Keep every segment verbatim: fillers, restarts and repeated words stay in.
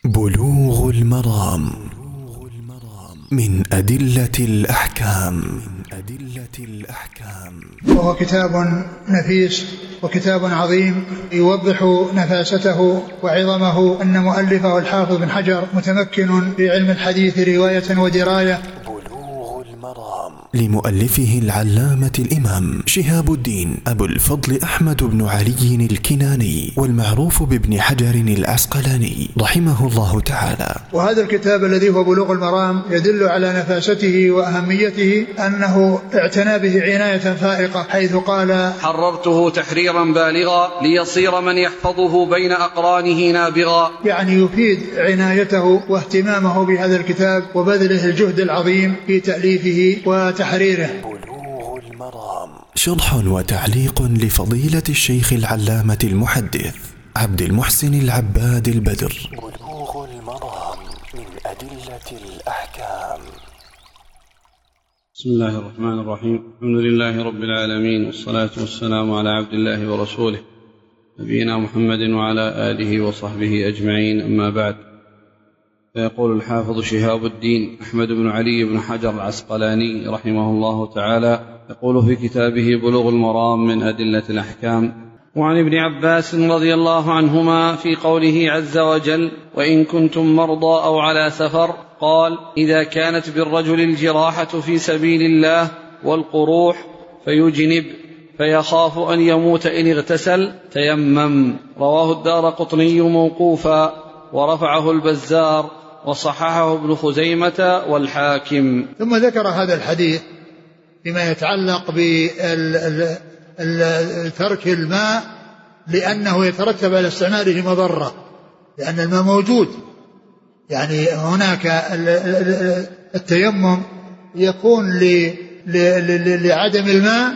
بلوغ المرام من أدلة الأحكام. وهو كتاب نفيس وكتاب عظيم يوضح نفاسته وعظمه. أن مؤلفه الحافظ بن حجر متمكن في علم الحديث رواية ودراية. لمؤلفه العلامة الإمام شهاب الدين أبو الفضل أحمد بن علي الكناني، والمعروف بابن حجر العسقلاني رحمه الله تعالى. وهذا الكتاب الذي هو بلوغ المرام يدل على نفاسته وأهميته، أنه اعتنى به عناية فائقة، حيث قال: حررته تحريرا بالغا ليصير من يحفظه بين أقرانه نابغا. يعني يفيد عنايته واهتمامه بهذا الكتاب وبذله الجهد العظيم في تأليفه وتحريره. بلوغ المرام شرح وتعليق لفضيلة الشيخ العلامة المحدث عبد المحسن العباد البدر. بلوغ المرام من أدلة الأحكام. بسم الله الرحمن الرحيم. الحمد لله رب العالمين، والصلاة والسلام على عبد الله ورسوله نبينا محمد وعلى آله وصحبه أجمعين، أما بعد. فيقول الحافظ شهاب الدين أحمد بن علي بن حجر العسقلاني رحمه الله تعالى، يقول في كتابه بلوغ المرام من أدلة الأحكام: وعن ابن عباس رضي الله عنهما في قوله عز وجل: وإن كنتم مرضى أو على سفر، قال: إذا كانت بالرجل الجراحة في سبيل الله والقروح فيجنب فيخاف أن يموت إن اغتسل تيمم. رواه الدارقطني موقوفا، ورفعه البزار، وصححه ابن خزيمة والحاكم. ثم ذكر هذا الحديث بما يتعلق بترك الماء، لأنه يترتب على استعماله مضرة، لأن الماء موجود. يعني هناك التيمم يكون لعدم الماء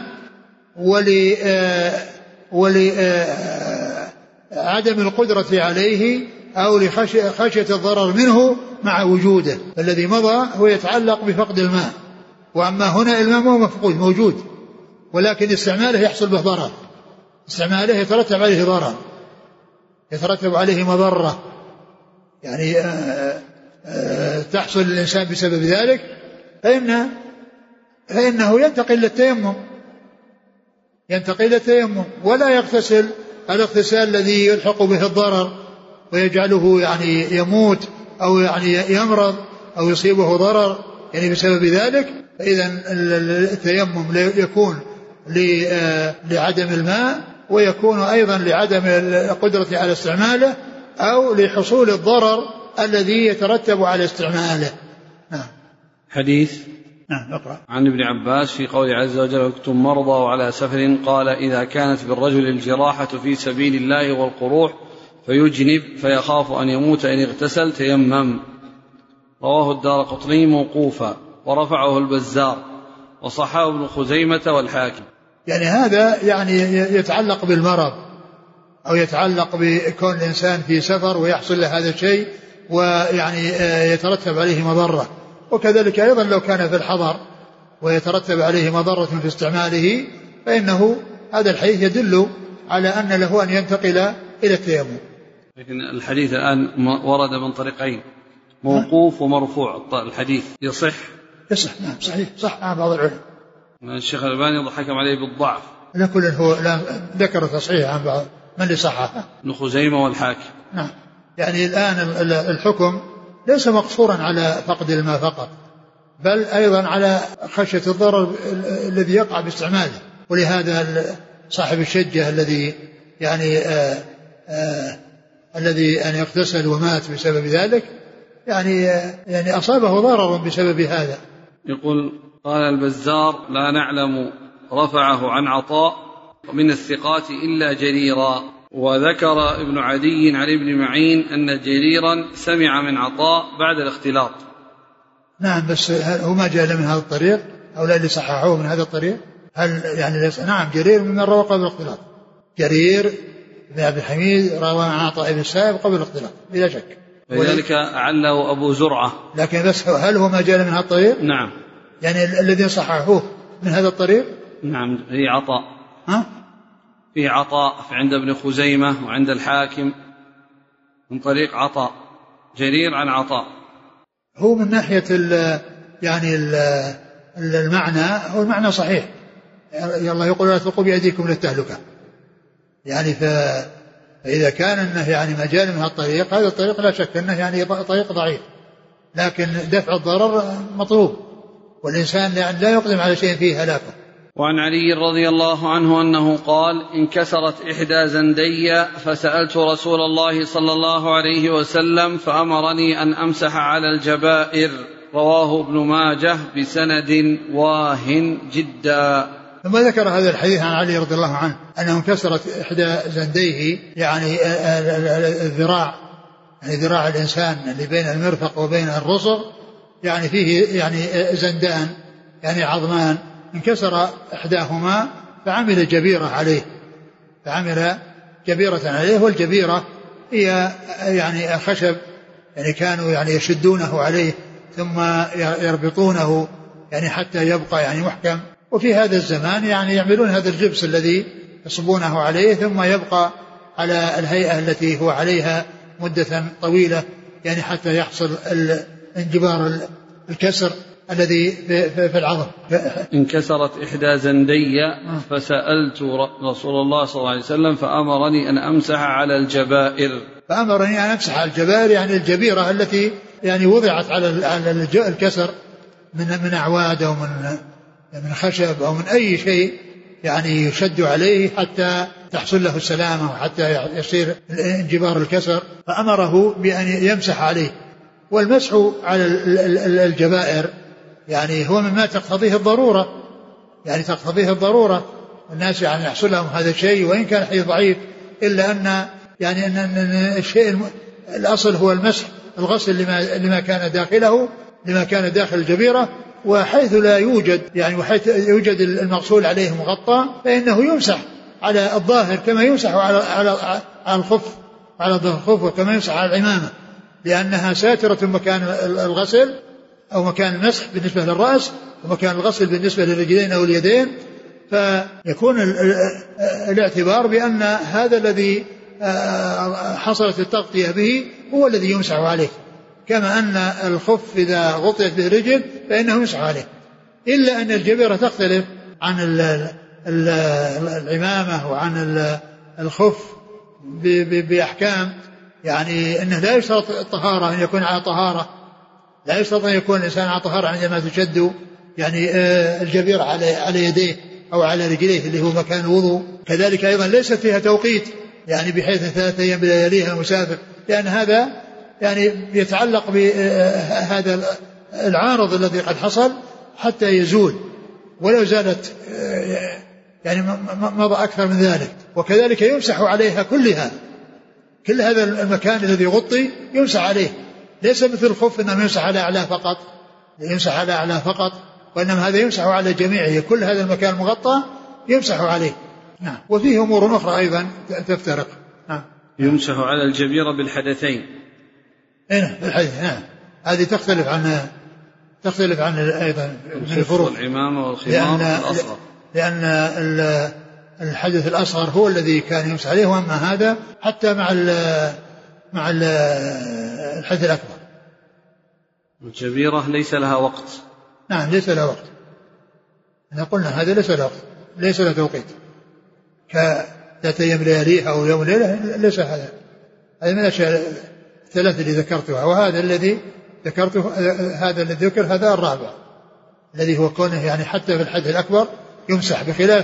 ولعدم القدرة عليه أو لخشية الضرر منه مع وجوده. الذي مضى هو يتعلق بفقد الماء، وأما هنا الماء مو مفقود، موجود، ولكن استعماله يحصل به ضرر، استعماله يترتب عليه ضرر، يترتب عليه مضرة، يعني آآ آآ تحصل للإنسان بسبب ذلك، فإن فإنه ينتقل للتيمم، ينتقل للتيمم ولا يغتسل الاغتسال الذي يلحق به الضرر ويجعله يعني يموت أو يعني يمرض أو يصيبه ضرر يعني بسبب ذلك. فإذا التيمم يكون لعدم الماء، ويكون أيضا لعدم القدرة على استعماله، أو لحصول الضرر الذي يترتب على استعماله. نعم. حديث. نعم، اقرأ. عن ابن عباس في قول عز وجل: وكنتم مرضى وعلى سفر، قال: إذا كانت بالرجل الجراحة في سبيل الله والقروح فيجنب فيخاف أن يموت إن اغتسل تيمم. رواه الدارقطني موقوفا، ورفعه البزار، وصححه ابن خزيمة والحاكم. يعني هذا يعني يتعلق بالمرض، أو يتعلق بكون الإنسان في سفر ويحصل له هذا الشيء ويعني يترتب عليه مضرة. وكذلك أيضا لو كان في الحضر ويترتب عليه مضرة في استعماله، فإنه هذا الحديث يدل على أن له أن ينتقل إلى التيمم. لكن الحديث الآن ورد من طريقين، موقوف ومرفوع. الحديث يصح؟ يصح، نعم، صحيح، صح عن بعض العلم. الشيخ الألباني حكم عليه بالضعف، لكل هو لا ذكر تصحيح عن بعض من اللي صححه، ابن خزيمة والحاكم. نعم. يعني الآن الحكم ليس مقصورا على فقد الماء فقط، بل أيضا على خشية الضرر الذي يقع باستعماله. ولهذا صاحب الشجة الذي يعني آآ آآ الذي أن يغتسل ومات بسبب ذلك، يعني يعني أصابه ضرر بسبب هذا. يقول: قال البزار: لا نعلم رفعه عن عطاء من الثقات إلا جريرا. وذكر ابن عدي عن ابن معين أن جريرا سمع من عطاء بعد الاختلاط. نعم، بس هو ما جاء من هذا الطريق، أو لا اللي صححوه من هذا الطريق. هل يعني نعم، جرير من روى قبل الاختلاط، جرير بن عبد الحميد روى عن عطاء بن السائب قبل الاختلاط بلا شك، ولذلك أعله أبو زرعة. لكن بس هل هو ما جاء من هذا الطريق؟ نعم. يعني الذين صححوه من هذا الطريق؟ نعم، هي عطاء. ها؟ فيه عطاء عند ابن خزيمة وعند الحاكم من طريق عطاء. جرير عن عطاء. هو من ناحية ال يعني ال المعنى هو المعنى صحيح. الله يقول لا تلقوا بأيديكم للتهلكة، يعني فإذا كان أنه يعني مجال من هالطريق، هذا الطريق لا شك أنه يعني طريق ضعيف، لكن دفع الضرر مطلوب، والإنسان يعني لا يقدم على شيء فيه هلاكه. وعن علي رضي الله عنه أنه قال: انكسرت إحدى زندي فسألت رسول الله صلى الله عليه وسلم فأمرني أن أمسح على الجبائر. رواه ابن ماجه بسند واهن جدا. ثم ذكر هذا الحديث عن علي رضي الله عنه أنه انكسرت إحدى زنديه، يعني الذراع، يعني ذراع الإنسان اللي بين المرفق وبين الرسغ، يعني فيه يعني زندان، يعني عظمان، انكسر إحداهما فعمل جبيرة عليه، فعمل جبيرة عليه. والجبيرة هي يعني الخشب، يعني كانوا يعني يشدونه عليه ثم يربطونه يعني حتى يبقى يعني محكم. وفي هذا الزمان يعني يعملون هذا الجبس الذي يصبونه عليه ثم يبقى على الهيئة التي هو عليها مدة طويلة، يعني حتى يحصل انجبار الكسر الذي في العظم. انكسرت إحدى زندي فسألت رسول الله صلى الله عليه وسلم فأمرني أن أمسح على الجبائر. فأمرني أن أمسح على الجبائر، يعني الجبيرة التي يعني وضعت على الكسر من من أعواد أو من من خشب أو من أي شيء يعني يشد عليه حتى تحصل له السلامة وحتى يصير انجبار الكسر، فأمره بأن يمسح عليه. والمسح على الجبائر يعني هو مما تقتضيه الضرورة، يعني تقتضيه الضرورة. الناس يعني يحصل لهم هذا الشيء وإن كان حديث ضعيف، إلا أن يعني أن الشيء الأصل هو المسح، الغسل لما لما كان داخله، لما كان داخل الجبيرة. وحيث لا يوجد يعني وحيث يوجد المغسول عليه مغطى فإنه يمسح على الظاهر كما يمسح على على على الخف، على ظهر الخف، وكما يمسح على العمامة، لأنها ساترة مكان الغسل أو مكان المسح بالنسبة للرأس، ومكان الغسل بالنسبة للرجلين أو اليدين. فيكون الاعتبار بأن هذا الذي حصلت التغطية به هو الذي يمسح عليه، كما أن الخف إذا غطيت به الرجل فإنه يمسح عليه، إلا أن الجبيرة تختلف عن العمامة وعن الخف بأحكام، يعني أنه لا يشترط الطهارة أن يكون على طهارة، لا يشترط أن يكون الإنسان على طهارة عندما تشد يعني الجبيرة على على يديه أو على رجليه اللي هو مكان الوضوء. كذلك أيضا ليست فيها توقيت، يعني بحيث ثلاثة أيام بلياليها المسافر، لأن هذا يعني يتعلق بهذا العارض الذي قد حصل حتى يزول، ولو زالت يعني مضى أكثر من ذلك. وكذلك يمسح عليها كلها، كل هذا المكان الذي يغطي يمسح عليه، ليس مثل الخف إنه يمسح على أعلاه فقط، يمسح على أعلاه فقط، وإنما هذا يمسح على جميعه، كل هذا المكان المغطى يمسح عليه. نعم. وفيه أمور أخرى أيضا تفترق. نعم. يمسح على الجبيرة بالحدثين. إيه بالحدث. نعم. هذه تختلف عن تختلف عن أيضا من الفروق، والعمامة والخمار الأصغر، لأن الحدث الأصغر هو الذي كان يمسح عليه، وأما هذا حتى مع ال مع ال الحدث الأكبر. الجبيرة ليس لها وقت. نعم ليس لها وقت، احنا قلنا هذا ليس له وقت، ليس له توقيت كذات يوم لياليها أو يوم ليلة، ليس هذا. هذه من الأشياء الثلاثة اللي ذكرتها، وهذا الذي ذكرته هذا الذي ذكر هذا الرابع الذي هو كونه يعني حتى في الحدث الأكبر يمسح، بخلاف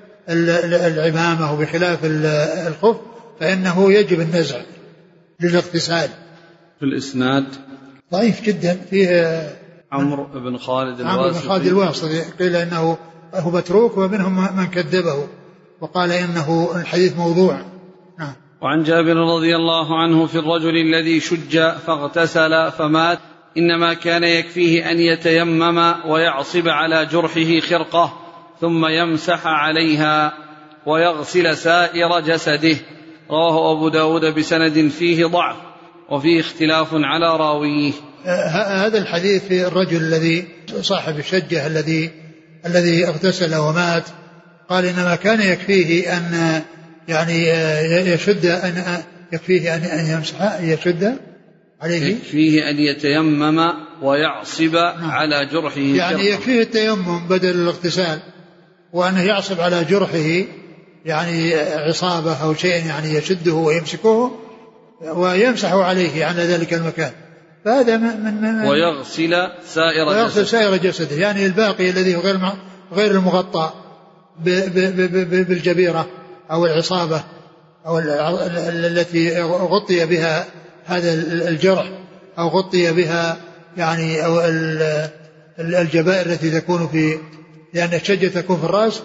العمامة وبخلاف الخف فإنه يجب النزع للاغتسال. في الإسناد ضعيف جدا، فيه عمرو بن خالد الواسطي. عمرو بن خالد الواسطي قيل إنه هو متروك، ومنهم من كذبه وقال إنه الحديث موضوع. نعم. وعن جابر رضي الله عنه في الرجل الذي شج فاغتسل فمات إنما كان يكفيه أن يتيمم ويعصب على جرحه خرقة ثم يمسح عليها ويغسل سائر جسده. رواه أبو داود بسند فيه ضعف وفيه اختلاف على راويه. هذا الحديث في الرجل الذي صاحب الشجة الذي الذي اغتسل ومات، قال إنما كان يكفيه أن يعني يشد أن يكفيه أن يمسح يشد عليه فيه أن يتيمم ويعصب نعم. على جرحه يعني يكفيه التيمم بدل الاغتسال، وأنه يعصب على جرحه يعني عصابة أو شيء يعني يشده ويمسكه ويمسح عليه على ذلك المكان. فهذا من من ويغسل سائر ويغسل سائر جسده، يعني الباقي الذي غير غير المغطى بالجبيرة أو العصابة أو التي غطي بها هذا الجرح أو غطي بها يعني أو الجبائر التي تكون في، لأن الشجة تكون في الرأس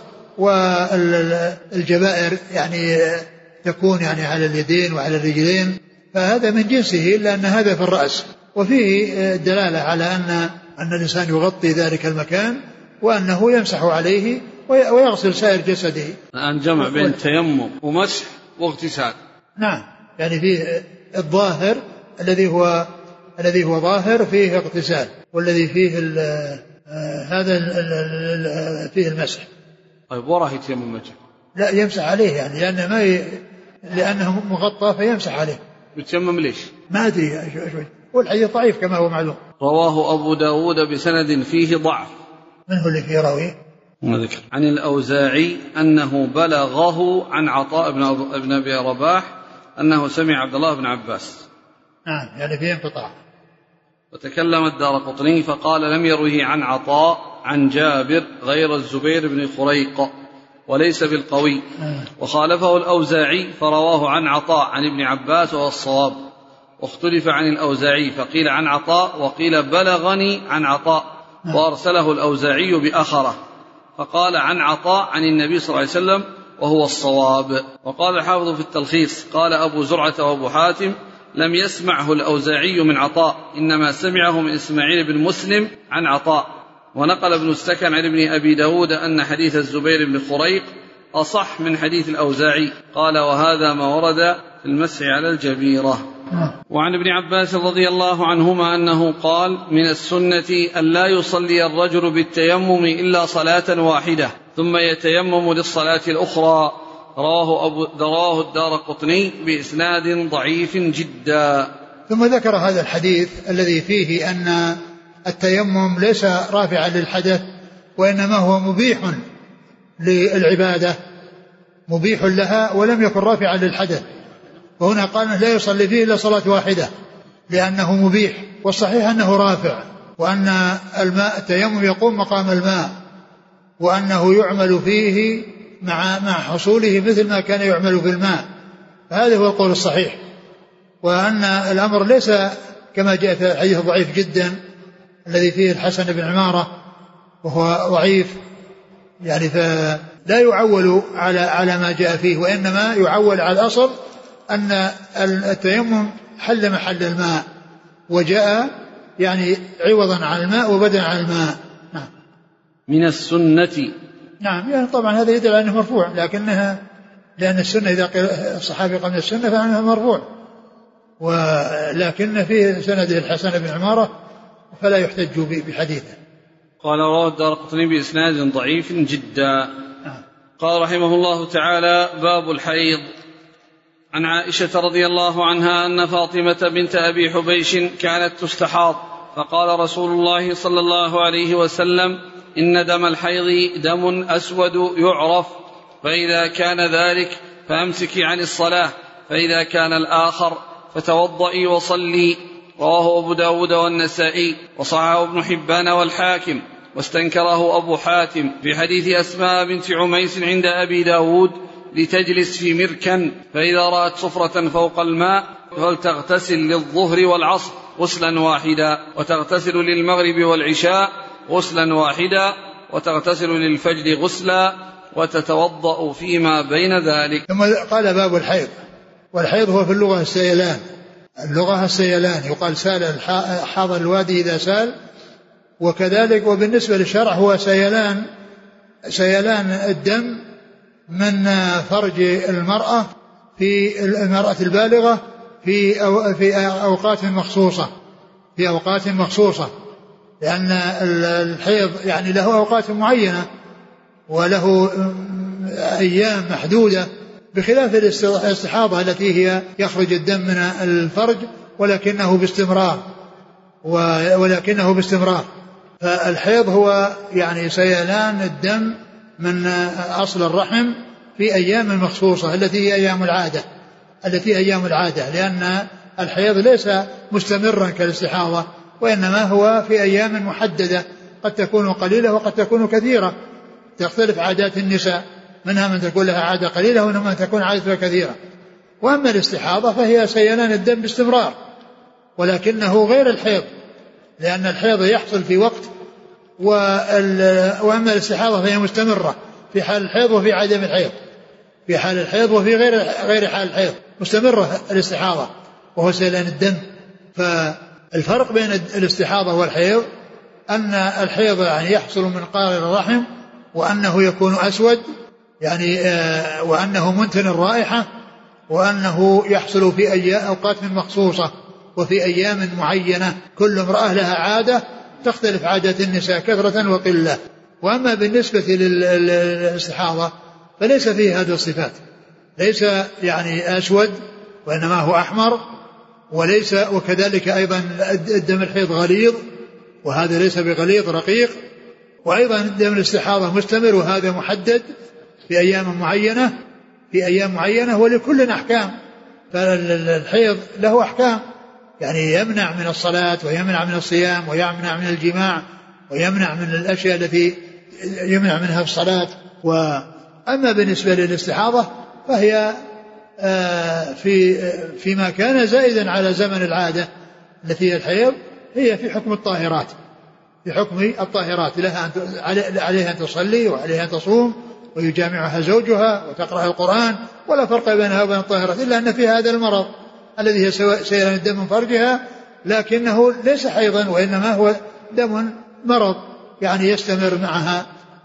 والجبائر يعني تكون يعني على اليدين وعلى الرجلين، فهذا من جنسه إلا أن هذا في الرأس. وفيه دلالة على أن أن الإنسان يغطي ذلك المكان وأنه يمسح عليه ويغسل سائر جسده. الآن جمع بين تيمم ومسح واغتسال. نعم، يعني فيه الظاهر الذي هو الذي هو ظاهر فيه اغتسال، والذي فيه ال هذا ال فيه المسح. طيب وراه يتيمم وجهه؟ لا، يمسح عليه يعني لأنه ما ي... لأنه مغطى فيمسح عليه. يتيمم ليش؟ ما أدري، والحديث ضعيف كما هو معلوم. رواه أبو داود بسند فيه ضعف. من هو اللي فيه راوي؟ ما ذكر. عن الأوزاعي أنه بلغه عن عطاء بن أبي رباح أنه سمع عبد الله بن عباس. نعم، يعني فيه انقطاع. وتكلم الدارقطني فقال لم يروه عن عطاء عن جابر غير الزبير بن خريق وليس بالقوي. وخالفه الأوزاعي فرواه عن عطاء عن ابن عباس وهو الصواب. واختلف عن الأوزاعي فقيل عن عطاء وقيل بلغني عن عطاء، وأرسله الأوزاعي بأخره فقال عن عطاء عن النبي صلى الله عليه وسلم وهو الصواب. وقال الحافظ في التلخيص قال أبو زرعة وأبو حاتم لم يسمعه الأوزاعي من عطاء، إنما سمعه من إسماعيل بن مسلم عن عطاء. ونقل ابن السكن عن ابن أبي داود أن حديث الزبير بن خريق أصح من حديث الأوزاعي. قال وهذا ما ورد في المسح على الجبيرة. وعن ابن عباس رضي الله عنهما أنه قال من السنة أن لا يصلي الرجل بالتيمم إلا صلاة واحدة ثم يتيمم للصلاة الأخرى. رواه, أبو رواه الدارقطني بإسناد ضعيف جدا. ثم ذكر هذا الحديث الذي فيه أن التيمم ليس رافعا للحدث وإنما هو مبيح للعبادة، مبيح لها ولم يكن رافعا للحدث. وهنا قال لا يصلي فيه إلا صلاة واحدة لأنه مبيح، والصحيح أنه رافع، وأن الماء التيمم يقوم مقام الماء، وأنه يعمل فيه مع مع حصوله مثل ما كان يعمل في الماء. هذا هو القول الصحيح، وأن الأمر ليس كما جاء في الحديث ضعيف جدا الذي فيه الحسن بن عمارة وهو ضعيف، يعني فلا يعول على على ما جاء فيه، وإنما يعول على الأصل أن التيمم حل محل الماء وجاء يعني عوضا عن الماء وبدلا عن الماء. نعم. من السنة. نعم، يعني طبعا هذا يدل على أنه مرفوع، لكنها لأن السنة إذا قال الصحابي قال من السنة فإنها مرفوع، ولكن فيه سند الحسن بن عمارة فلا يحتج بحديثه. قال رواه الدارقطني بإسناد ضعيف جدا. قال رحمه الله تعالى باب الحيض. عن عائشة رضي الله عنها أن فاطمة بنت أبي حبيش كانت تستحاض، فقال رسول الله صلى الله عليه وسلم إن دم الحيض دم أسود يعرف، فإذا كان ذلك فأمسكي عن الصلاة، فإذا كان الآخر فتوضئي وصلي. رواه أبو داود والنسائي وصححه ابن حبان والحاكم، واستنكره أبو حاتم في حديث أسماء بنت عميس عند أبي داود لتجلس في مركا، فإذا رأت صفرة فوق الماء فلتغتسل للظهر والعصر غسلا واحدا، وتغتسل للمغرب والعشاء غسلا واحدا، وتغتسل للفجر غسلا، وتتوضأ فيما بين ذلك. ثم قال باب الحيض. والحيض هو في اللغة السيلان، اللغة السيلان يقال سال حاض الوادي إذا سال، وكذلك وبالنسبة للشرع هو سيلان سيلان الدم من فرج المرأة في المرأة البالغة في في أوقات مخصوصة في أوقات مخصوصة لأن الحيض يعني له أوقات معينة وله أيام محدودة، بخلاف الاستحاضة التي هي يخرج الدم من الفرج ولكنه باستمرار ولكنه باستمرار فالحيض هو يعني سيلان الدم من أصل الرحم في أيام مخصوصة التي هي أيام العادة التي هي أيام العادة لأن الحيض ليس مستمرا كالاستحاضة وإنما هو في أيام محددة قد تكون قليلة وقد تكون كثيرة تختلف عادات النساء منها من تكون لها عادة قليلة ومنها من تكون عادتها كثيرة. وأما الاستحاضة فهي سيلان الدم باستمرار ولكنه غير الحيض لأن الحيض يحصل في وقت وأما الاستحاضة فهي مستمرة في حال الحيض وفي عدم الحيض في حال الحيض وفي غير غير حال الحيض مستمرة الاستحاضة وهو سيلان الدم. فالفرق بين الاستحاضة والحيض أن الحيض يعني يحصل من قارن الرحم وأنه يكون أسود يعني آه وأنه منتن الرائحة وأنه يحصل في أي أوقات مخصوصة وفي أيام معينة كل امرأة لها عادة تختلف عادة النساء كثرة وقلة. وأما بالنسبة للاستحاضة فليس فيه هذه الصفات ليس يعني أسود وإنما هو أحمر وليس وكذلك أيضا الدم الحيض غليظ وهذا ليس بغليظ رقيق وأيضا الدم الاستحاضة مستمر وهذا محدد في أيام معينة في أيام معينة ولكل أحكام. فالحيض له أحكام يعني يمنع من الصلاة ويمنع من الصيام ويمنع من الجماع ويمنع من الأشياء التي يمنع منها الصلاة. وأما بالنسبة للاستحاضة فهي في فيما كان زائدا على زمن العادة التي هي الحيض هي في حكم الطاهرات في حكم الطاهرات لها عليها أن تصلي وعليها أن تصوم ويجامعها زوجها وتقرأ القرآن ولا فرق بينها وبين الطاهرات إلا أن في هذا المرض الذي هي سيلان الدم من فرجها لكنه ليس حيضا وإنما هو دم مرض يعني يستمر معها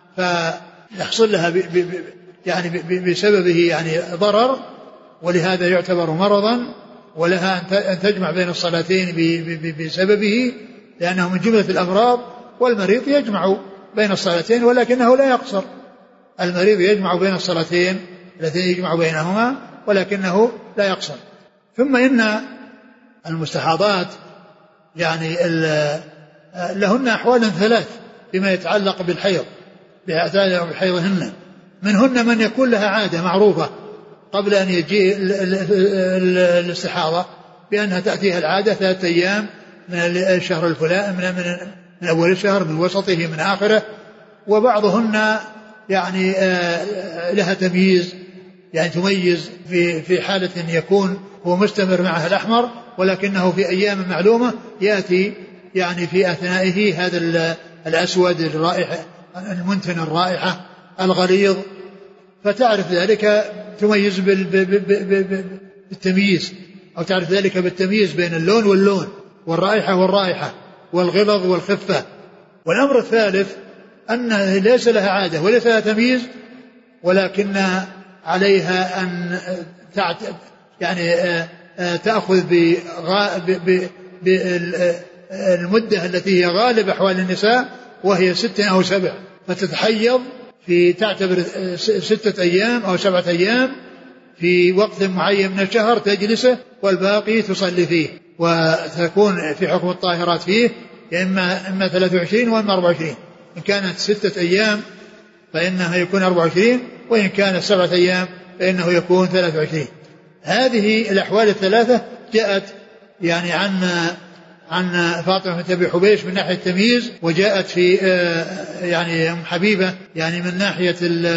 فيحصل لها ب ب يعني بسببه يعني ضرر ولهذا يعتبر مرضا ولها أن تجمع بين الصلاتين بسببه لأنه من جملة الأمراض. والمريض يجمع بين الصلاتين ولكنه لا يقصر المريض يجمع بين الصلاتين التي يجمع بينهما ولكنه لا يقصر. ثم إن المستحاضات يعني لهن أحوال ثلاث فيما يتعلق بالحيض بحيضهن منهن من يكون لها عادة معروفة قبل أن يجي الاستحاضة بأنها تأتيها العادة ثلاثة أيام من الشهر الفلاني من, من, من أول الشهر من وسطه من آخره. وبعضهن يعني لها تمييز يعني تميز في في حالة يكون هو مستمر معها الأحمر ولكنه في أيام معلومة يأتي يعني في أثنائه هذا الأسود الرائحة المنتن الرائحة الغليظ فتعرف ذلك تميز بالتمييز أو تعرف ذلك بالتمييز بين اللون واللون والرائحة والرائحة والغلظ والخفة. والأمر الثالث أن ليس لها عادة وليس لها تمييز ولكن عليها أن يعني تأخذ بالمدة التي هي غالب أحوال النساء وهي ستة أو سبع فتتحيض في تعتبر ستة أيام أو سبعة أيام في وقت معين من الشهر تجلسه والباقي تصلي فيه وتكون في حكم الطاهرات فيه إما إما ثلاثة وعشرين وإما أربعة وعشرين. إن كانت ستة أيام فإنها يكون أربعة وعشرين وإن كانت سبعة أيام فإنه يكون ثلاثة وعشرين. هذه الأحوال الثلاثة جاءت يعني عن عن فاطمة بنت أبي حبيش من ناحية التمييز وجاءت في يعني أم حبيبة يعني من ناحية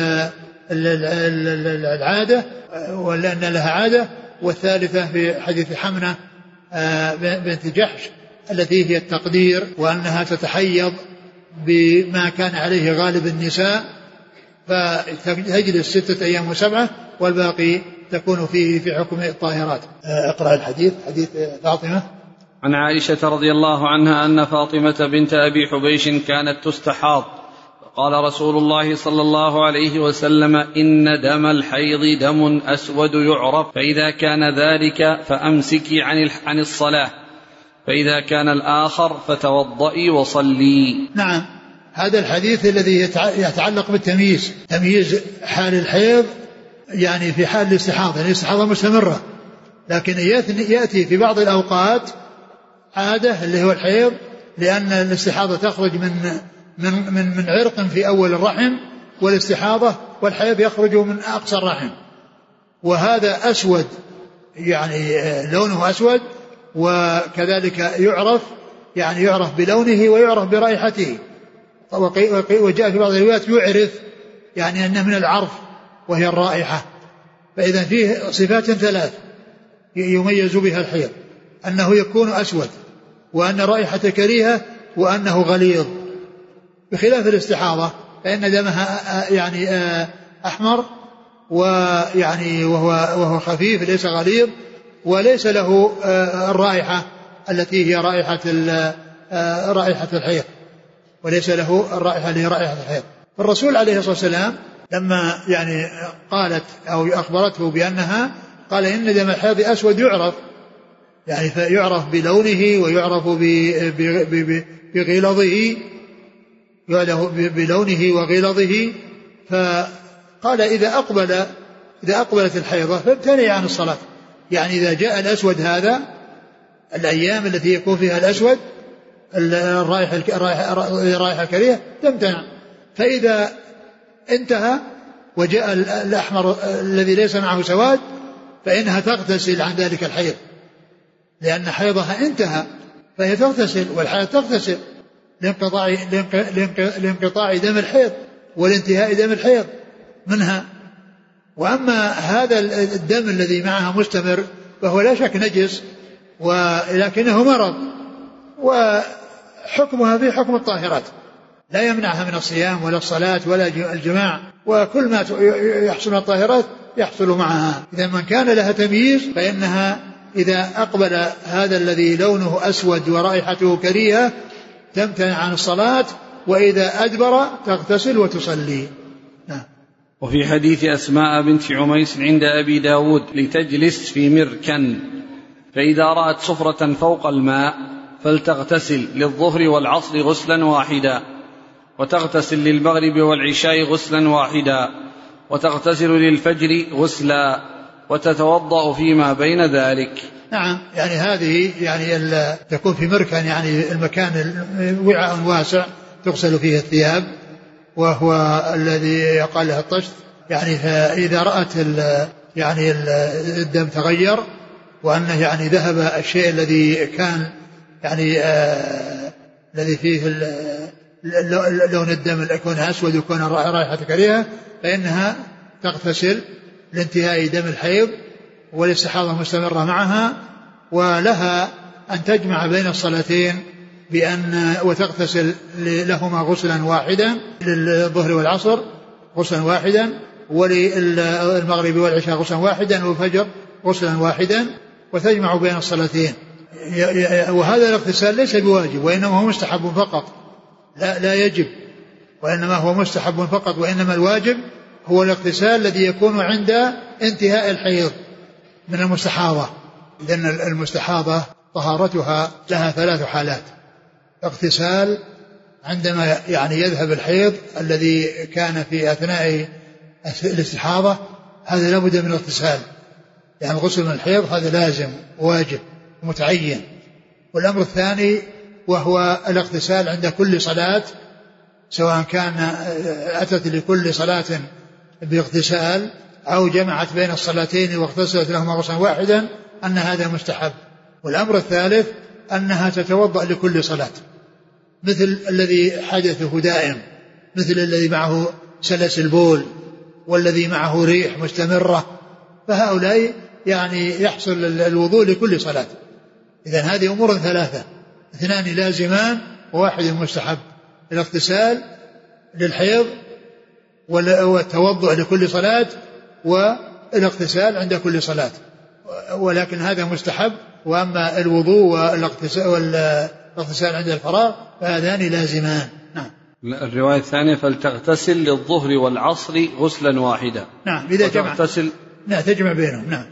العادة ولأن لها عادة. والثالثة في حديث حمنة بنت جحش التي هي التقدير وأنها تتحيض بما كان عليه غالب النساء فتجلس ستة أيام وسبعة والباقي تكون فيه في حكم الطاهرات. اقرأ الحديث حديث فاطمة. عن عائشة رضي الله عنها أن فاطمة بنت أبي حبيش كانت تستحاض فقال رسول الله صلى الله عليه وسلم إن دم الحيض دم أسود يعرف فإذا كان ذلك فأمسكي عن عن الصلاة فإذا كان الآخر فتوضئي وصلي. نعم هذا الحديث الذي يتعلق بالتمييز تمييز حال الحيض يعني في حال الاستحاضة يعني الاستحاضة مستمرة لكن يأتي في بعض الأوقات عادة اللي هو الحيض، لأن الاستحاضة تخرج من من من من عرق في أول الرحم، والاستحاضة والحيض يخرج من أقصى الرحم، وهذا أسود يعني لونه أسود، وكذلك يعرف يعني يعرف بلونه ويعرف برائحته، وجاء في بعض الروايات يعرف يعني أنه من العرف وهي الرائحة. فإذا فيه صفات ثلاث يميز بها الحيض، أنه يكون أسود، وأن رائحة كريهة، وأنه غليظ، بخلاف الاستحاضة فإن دمها يعني أحمر ويعني وهو وهو خفيف ليس غليظ، وليس له الرائحة التي هي رائحة رائحة الحيض، وليس له الرائحة اللي هي رائحة الحيض. الرسول عليه الصلاة والسلام لما يعني قالت أو أخبرته بأنها، قال إن دم الحيض أسود يعرف، يعني فيعرف بلونه ويعرف بغلظه، يعرف بلونه وغلظه. فقال إذا أقبل إذا أقبلت الحيضة فابتعدي عن الصلاة، يعني إذا جاء الأسود هذا الأيام التي يكون فيها الأسود الرائحة الرائحة الكريهة تمتنع، فإذا انتهى وجاء الأحمر الذي ليس معه سواد فإنها تغتسل عن ذلك الحيض، لأن حيضها انتهى، فهي تغتسل، والحيض تغتسل لانقطاع لانقطاع دم الحيض والانتهاء دم الحيض منها. وأما هذا الدم الذي معها مستمر فهو لا شك نجس، ولكنه مرض، وحكمها في حكم الطاهرات، لا يمنعها من الصيام ولا الصلاة ولا الجماع، وكل ما يحصل من الطاهرات يحصل معها. إذا من كان لها تمييز فإنها إذا أقبل هذا الذي لونه أسود ورائحته كريهة تمتنع عن الصلاة، وإذا أدبر تغتسل وتصلي. نعم. وفي حديث أسماء بنت عميس عند أبي داود لتجلس في مركن، فإذا رأت صفرة فوق الماء فلتغتسل للظهر والعصر غسلا واحدا، وتغتسل للمغرب والعشاء غسلا واحدا، وتغتسل للفجر غسلا، وتتوضأ فيما بين ذلك. نعم، يعني هذه يعني تكون في مركن، يعني المكان وعاء واسع تغسل فيه الثياب، وهو الذي يقال له الطشت، يعني فإذا رأت ال يعني الدم تغير، وأنه يعني ذهب الشيء الذي كان يعني آه الذي فيه لون الدم يكون أسود ويكون رائحة كريهة، فإنها تغتسل لانتهاء دم الحيض والاستحاضة مستمرة معها، ولها أن تجمع بين الصلاتين بأن وتغتسل لهما غسلا واحدا، للظهر والعصر غسلا واحدا، وللمغرب والعشاء غسلا واحدا، والفجر غسلا واحدا، وتجمع بين الصلاتين. وهذا الاغتسال ليس بواجب، وإنما هو مستحب فقط، لا, لا يجب، وإنما هو مستحب فقط، وإنما الواجب هو الاغتسال الذي يكون عند انتهاء الحيض من المستحاضة. لأن المستحاضة طهارتها لها ثلاث حالات: اغتسال عندما يعني يذهب الحيض الذي كان في أثناء الاستحاضة، هذا لابد من اغتسال، يعني الغسل من الحيض هذا لازم واجب متعين. والأمر الثاني وهو الاغتسال عند كل صلاة، سواء كان أتت لكل صلاة باغتسال أو جمعت بين الصلاتين واغتسلت لهما غسلا واحدا، أن هذا مستحب. والأمر الثالث أنها تتوضأ لكل صلاة، مثل الذي حدثه دائم، مثل الذي معه سلس البول، والذي معه ريح مستمرة، فهؤلاء يعني يحصل الوضوء لكل صلاة. إذن هذه أمور ثلاثة، اثنان لازمان وواحد مستحب: الاغتسال للحيض والتوضؤ لكل صلاة والاغتسال عند كل صلاة، ولكن هذا مستحب. وأما الوضوء والاغتسال عند الفراغ فهذان لازمان. نعم. الرواية الثانية: فلتغتسل للظهر والعصر غسلا واحدا. نعم، إذا جمع نعم تجمع بينهم. نعم.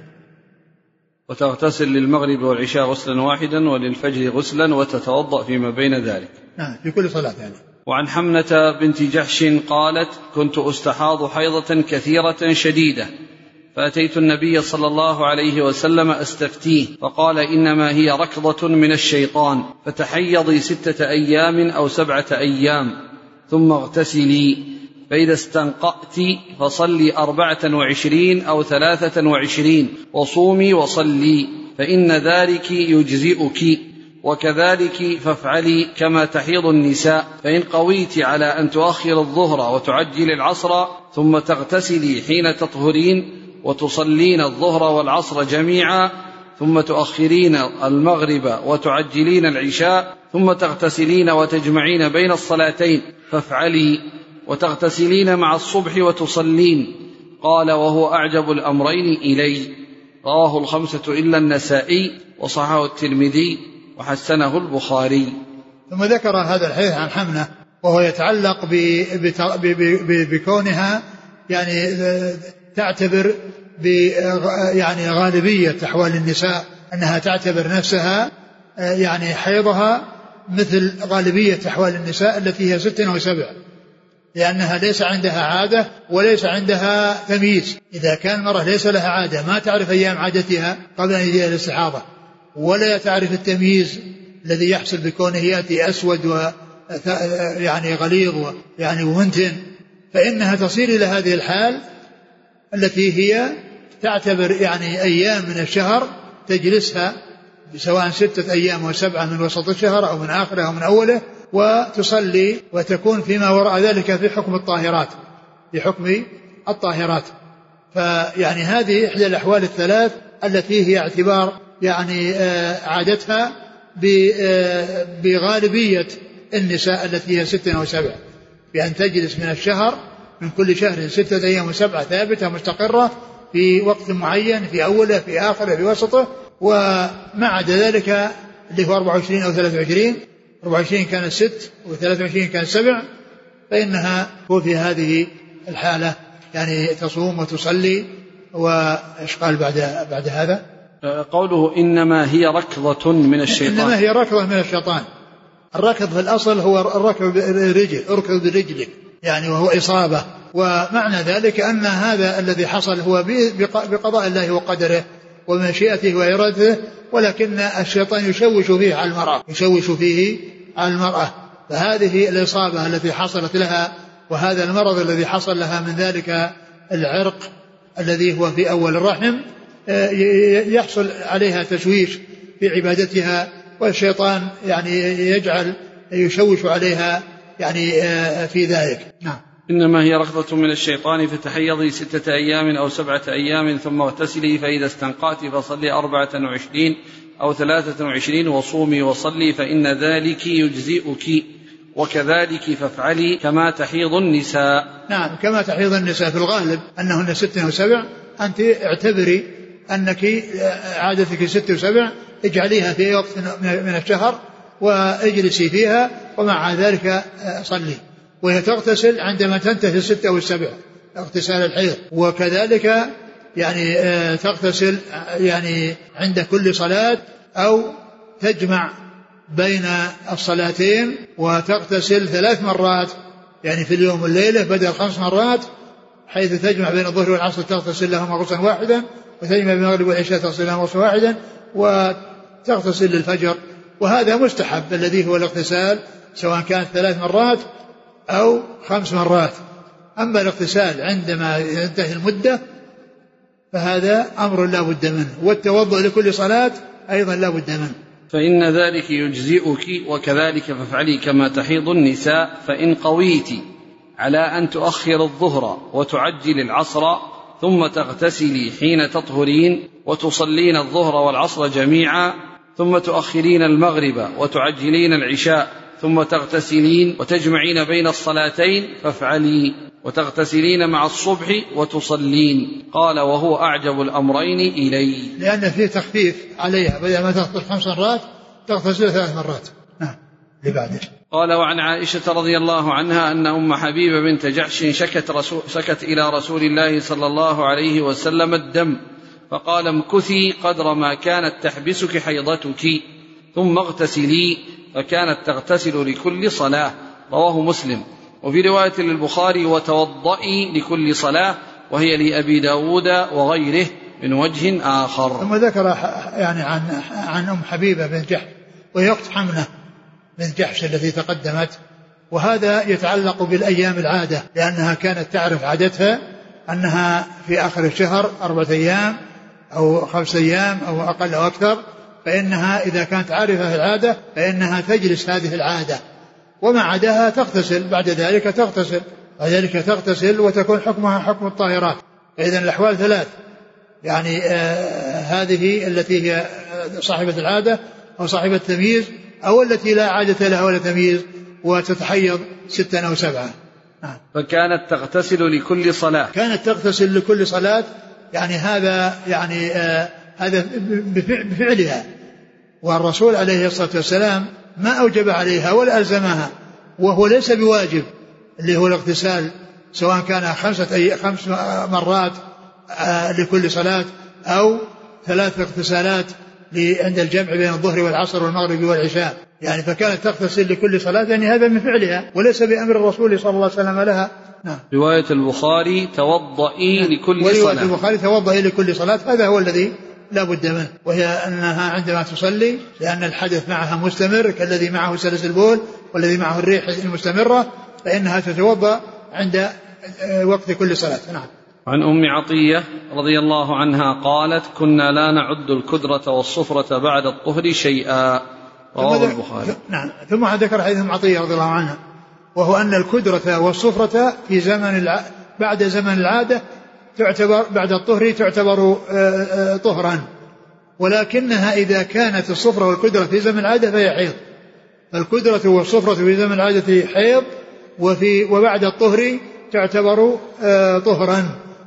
وتغتسل للمغرب والعشاء غسلا واحدا، وللفجر غسلا، وتتوضأ فيما بين ذلك. نعم، في كل صلاة يعني. وعن حمنة بنت جحش قالت: كنت أستحاض حيضة كثيرة شديدة، فأتيت النبي صلى الله عليه وسلم أستفتيه فقال إنما هي ركضة من الشيطان فتحيضي ستة أيام أو سبعة أيام ثم اغتسلي فإذا استنقأت فصلي أربعة وعشرين أو ثلاثة وعشرين وصومي وصلي فإن ذلك يجزئك وكذلك فافعلي كما تحيض النساء فإن قويت على أن تؤخر الظهر وتعجل العصر ثم تغتسلي حين تطهرين وتصلين الظهر والعصر جميعا ثم تؤخرين المغرب وتعجلين العشاء ثم تغتسلين وتجمعين بين الصلاتين فافعلي وتغتسلين مع الصبح وتصلين. قال وهو أعجب الأمرين إلي. رواه الخمسة إلا النسائي وصححه الترمذي وحسنه البخاري. ثم ذكر هذا الحديث عن حمنة وهو يتعلق بكونها يعني تعتبر يعني غالبية أحوال النساء أنها تعتبر نفسها يعني حيضها مثل غالبية أحوال النساء التي هي ست وسبع لأنها ليس عندها عادة وليس عندها تمييز. إذا كان المرأة ليس لها عادة ما تعرف أيام عادتها قبل أن يجيها الاستحاضة ولا تعرف التمييز الذي يحصل بكونه يأتي أسود و يعني غليظ يعني ومنتن فإنها تصير إلى هذه الحال التي هي تعتبر يعني أيام من الشهر تجلسها سواء ستة أيام وسبعة من وسط الشهر أو من آخره أو من أوله وتصلي وتكون فيما وراء ذلك في حكم الطاهرات في حكم الطاهرات. فيعني هذه إحدى الأحوال الثلاث التي هي اعتبار يعني عادتها بغالبية النساء التي هي ستة وسبعة بأن تجلس من الشهر من كل شهر ستة أيام وسبعة ثابتة مستقرة في وقت معين في أوله في آخره في وسطه وما عدا ذلك اللي هو أربعة وعشرين أو ثلاثة وعشرين أربعة وعشرين كانت ست وثلاثة وعشرين كانت سبع فإنها هو في هذه الحالة يعني تصوم وتصلي. وإيش قال بعد بعد هذا؟ قوله إنما هي ركضة من الشيطان. إنما هي ركضة من الشيطان. الركض في الأصل هو الركض بالرجل اركض برجلك يعني وهو إصابة ومعنى ذلك أن هذا الذي حصل هو بقضاء الله وقدره ومشيئته وإرادته ولكن الشيطان يشوش فيه على المرأة يشوش فيه على المرأة فهذه الإصابة التي حصلت لها وهذا المرض الذي حصل لها من ذلك العرق الذي هو في أول الرحم يحصل عليها تشويش في عبادتها والشيطان يعني يجعل يشوش عليها يعني في ذلك. نعم. إنما هي ركضة من الشيطان فتحيضي ستة أيام أو سبعة أيام ثم اغتسلي فإذا استنقأت فصلي أربعة وعشرين أو ثلاثة وعشرين وصومي وصلي فإن ذلك يجزئك وكذلك فافعلي كما تحيض النساء. نعم كما تحيض النساء في الغالب أنهن ست وسبع أنت اعتبري أنك عادتك ست وسبع اجعليها في وقت من الشهر واجلسي فيها ومع ذلك صلي وهي تغتسل عندما تنتهي الستة والسبع اغتسال الحيض وكذلك يعني تغتسل يعني عند كل صلاة أو تجمع بين الصلاتين وتغتسل ثلاث مرات يعني في اليوم والليلة بدل خمس مرات حيث تجمع بين الظهر والعصر تغتسل لهما غسلا واحدا وتجمع بين المغرب والعشاء تغتسل لهما غسلا واحدا وتغتسل للفجر وهذا مستحب الذي هو الاغتسال سواء كانت ثلاث مرات أو خمس مرات. أما الاغتسال عندما ينتهي المدة فهذا أمر لا بد منه والتوضؤ لكل صلاة أيضا لا بد منه. فإن ذلك يجزئك وكذلك فافعلي كما تحيض النساء فإن قويت على أن تؤخر الظهر وتعجل العصر ثم تغتسلي حين تطهرين وتصلين الظهر والعصر جميعا ثم تؤخرين المغرب وتعجلين العشاء ثم تغتسلين وتجمعين بين الصلاتين فافعلي وتغتسلين مع الصبح وتصلين. قال وهو أعجب الأمرين إلي لأن فيه تخفيف عليها بدل ما تغتسل خمس مرات تغتسل ثلاث مرات. نعم. لبعده. قال وعن عائشة رضي الله عنها أن أم حبيبة بنت جحش شكت, رسول شكت إلى رسول الله صلى الله عليه وسلم الدم فقال امكثي قدر ما كانت تحبسك حيضتك ثم اغتسلي فكانت تغتسل لكل صلاة. رواه مسلم. وفي رواية للبخاري وتوضئي لكل صلاة وهي لأبي داود وغيره من وجه آخر. ثم ذكر يعني عن عن أم حبيبة بن جحش وهي أخت حمنة بن جحش التي تقدمت، وهذا يتعلق بالأيام العادة، لأنها كانت تعرف عادتها أنها في آخر الشهر أربعة أيام أو خمس أيام أو أقل أو أكثر، فإنها إذا كانت عارفة العادة فإنها تجلس هذه العادة، وما عداها تغتسل بعد ذلك تغتسل بعد ذلك تغتسل وتكون حكمها حكم الطاهرات. فإذا الأحوال ثلاث، يعني آه هذه التي هي صاحبة العادة أو صاحبة التمييز، أو التي لا عادة لها ولا تمييز وتتحيض ستا أو سبعة. آه. فكانت تغتسل لكل صلاة. كانت تغتسل لكل صلاة، يعني هذا يعني آه هذا بفعلها، والرسول عليه الصلاة والسلام ما أوجب عليها ولا ألزمها، وهو ليس بواجب اللي هو الاغتسال، سواء كان خمسة أي خمس مرات آه لكل صلاة أو ثلاث اغتسالات عند الجمع بين الظهر والعصر والمغرب والعشاء، يعني فكانت تغتسل لكل صلاة، يعني هذا من فعلها وليس بأمر الرسول صلى الله عليه وسلم لها. نعم. رواية البخاري توضئي لكل صلاة. ورواية البخاري توضئي لكل صلاة، هذا هو الذي لا بد منه، وهي أنها عندما تصلي، لأن الحدث معها مستمر كالذي معه سلس البول والذي معه الريح المستمرة، فإنها تتوضأ عند وقت كل صلاة. نعم. عن أم عطية رضي الله عنها قالت: كنا لا نعد الكدرة والصفرة بعد الطهر شيئا، رواه البخاري. نعم. ثم ذكر حديث أم عطية رضي الله عنها، وهو أن الكدرة والصفرة في زمن الع... بعد زمن العادة تعتبر بعد الطهر تعتبر طهرا، ولكنها إذا كانت الصفرة والكدرة في زمن العادة فهي حيض. فالكدرة والصفرة في زمن العادة حيض، وفي وبعد الطهر تعتبر طهرا.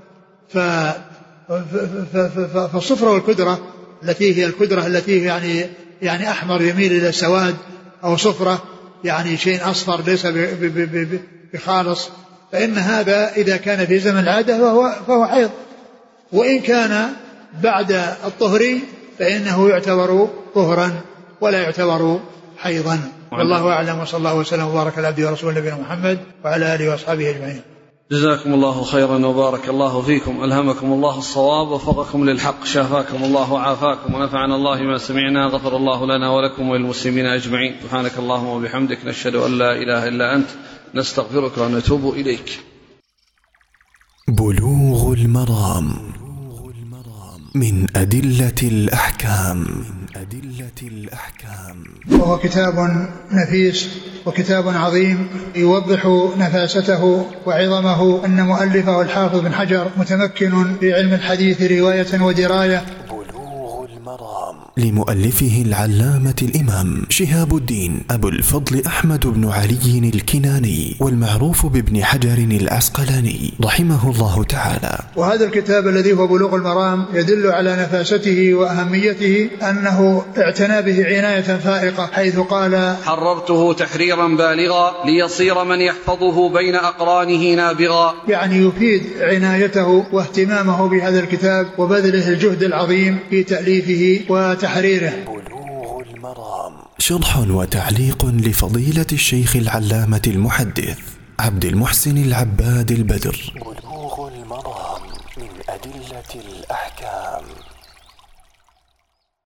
فالصفرة والكدرة التي هي الكدرة التي يعني يعني أحمر يميل إلى السواد، أو صفرة يعني شيء أصفر ليس بخالص، فإن هذا إذا كان في زمن العادة فهو, فهو حيض، وإن كان بعد الطهر فإنه يعتبر طهرا ولا يعتبر حيضا. والله أعلم، وصلى الله وسلم وبارك على عبده ورسوله نبينا محمد وعلى آله وأصحابه أجمعين. جزاكم الله خيرا وبارك الله فيكم، ألهمكم الله الصواب ووفقكم للحق، شافاكم الله وعافاكم، ونفعنا الله ما سمعنا، غفر الله لنا ولكم وللمسلمين أجمعين. سبحانك اللهم وبحمدك، نشهد أن لا إله إلا أنت، نستغفرك ونتوب إليك. بلوغ المرام من أدلة الأحكام. أدلة الأحكام. وهو كتاب نفيس وكتاب عظيم يوضح نفاسته وعظمه، أن مؤلفه الحافظ بن حجر متمكن في علم الحديث رواية ودراية. بلوغ المرام لمؤلفه العلامة الإمام شهاب الدين أبو الفضل أحمد بن علي الكناني، والمعروف بابن حجر العسقلاني رحمه الله تعالى. وهذا الكتاب الذي هو بلوغ المرام يدل على نفاسته وأهميته، أنه اعتنى به عناية فائقة، حيث قال: حررته تحريرا بالغا ليصير من يحفظه بين أقرانه نابغا. يعني يفيد عنايته واهتمامه بهذا الكتاب وبذله الجهد العظيم في تأليفه وتحريره. بلوغ المرام شرح وتعليق لفضيلة الشيخ العلامة المحدث عبد المحسن العباد البدر. بلوغ المرام من أدلة الأحكام.